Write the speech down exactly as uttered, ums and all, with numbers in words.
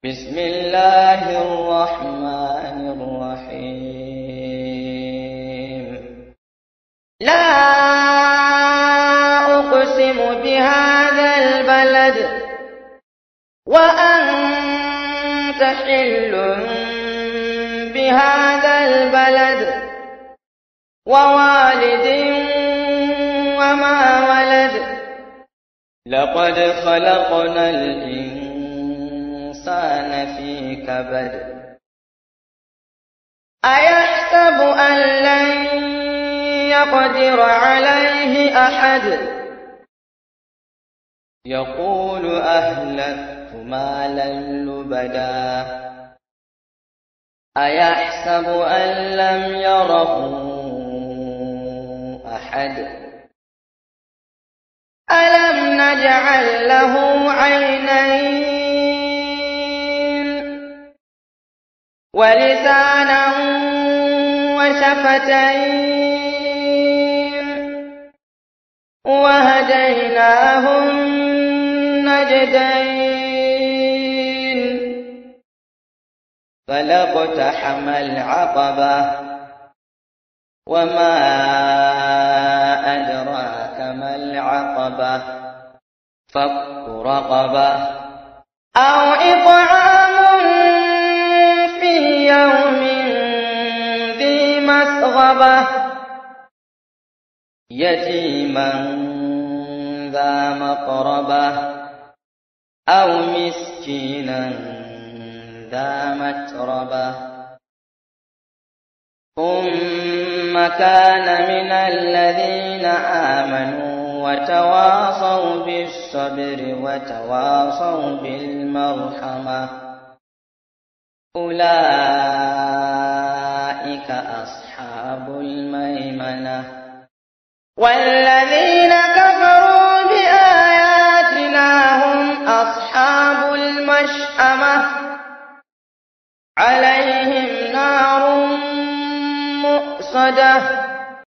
بسم الله الرحمن الرحيم. لا أقسم بهذا البلد وأنت حل بهذا البلد ووالد وما ولد لقد خلقنا الإنسان في كبد أيحسب أن لن يقدر عليه أحد يقول أهلكت مالا لبدا أيحسب أن لم يره أحد ألم نجعل له عينين ولسانا وشفتين وهديناه النجدين فلاقتحم العقبة وما أدراك ما العقبة فك رقبة أو إطعام في يوم ذي مسغبة يتيما ذا مقربة أو مسكينا ذا متربة ثم كان من الذين آمنوا وتواصوا بالصبر وتواصوا بالمرحمة أولئك أصحاب الميمنة. والذين كفروا بآياتنا هم أصحاب المشأمة عليهم نار مؤصدة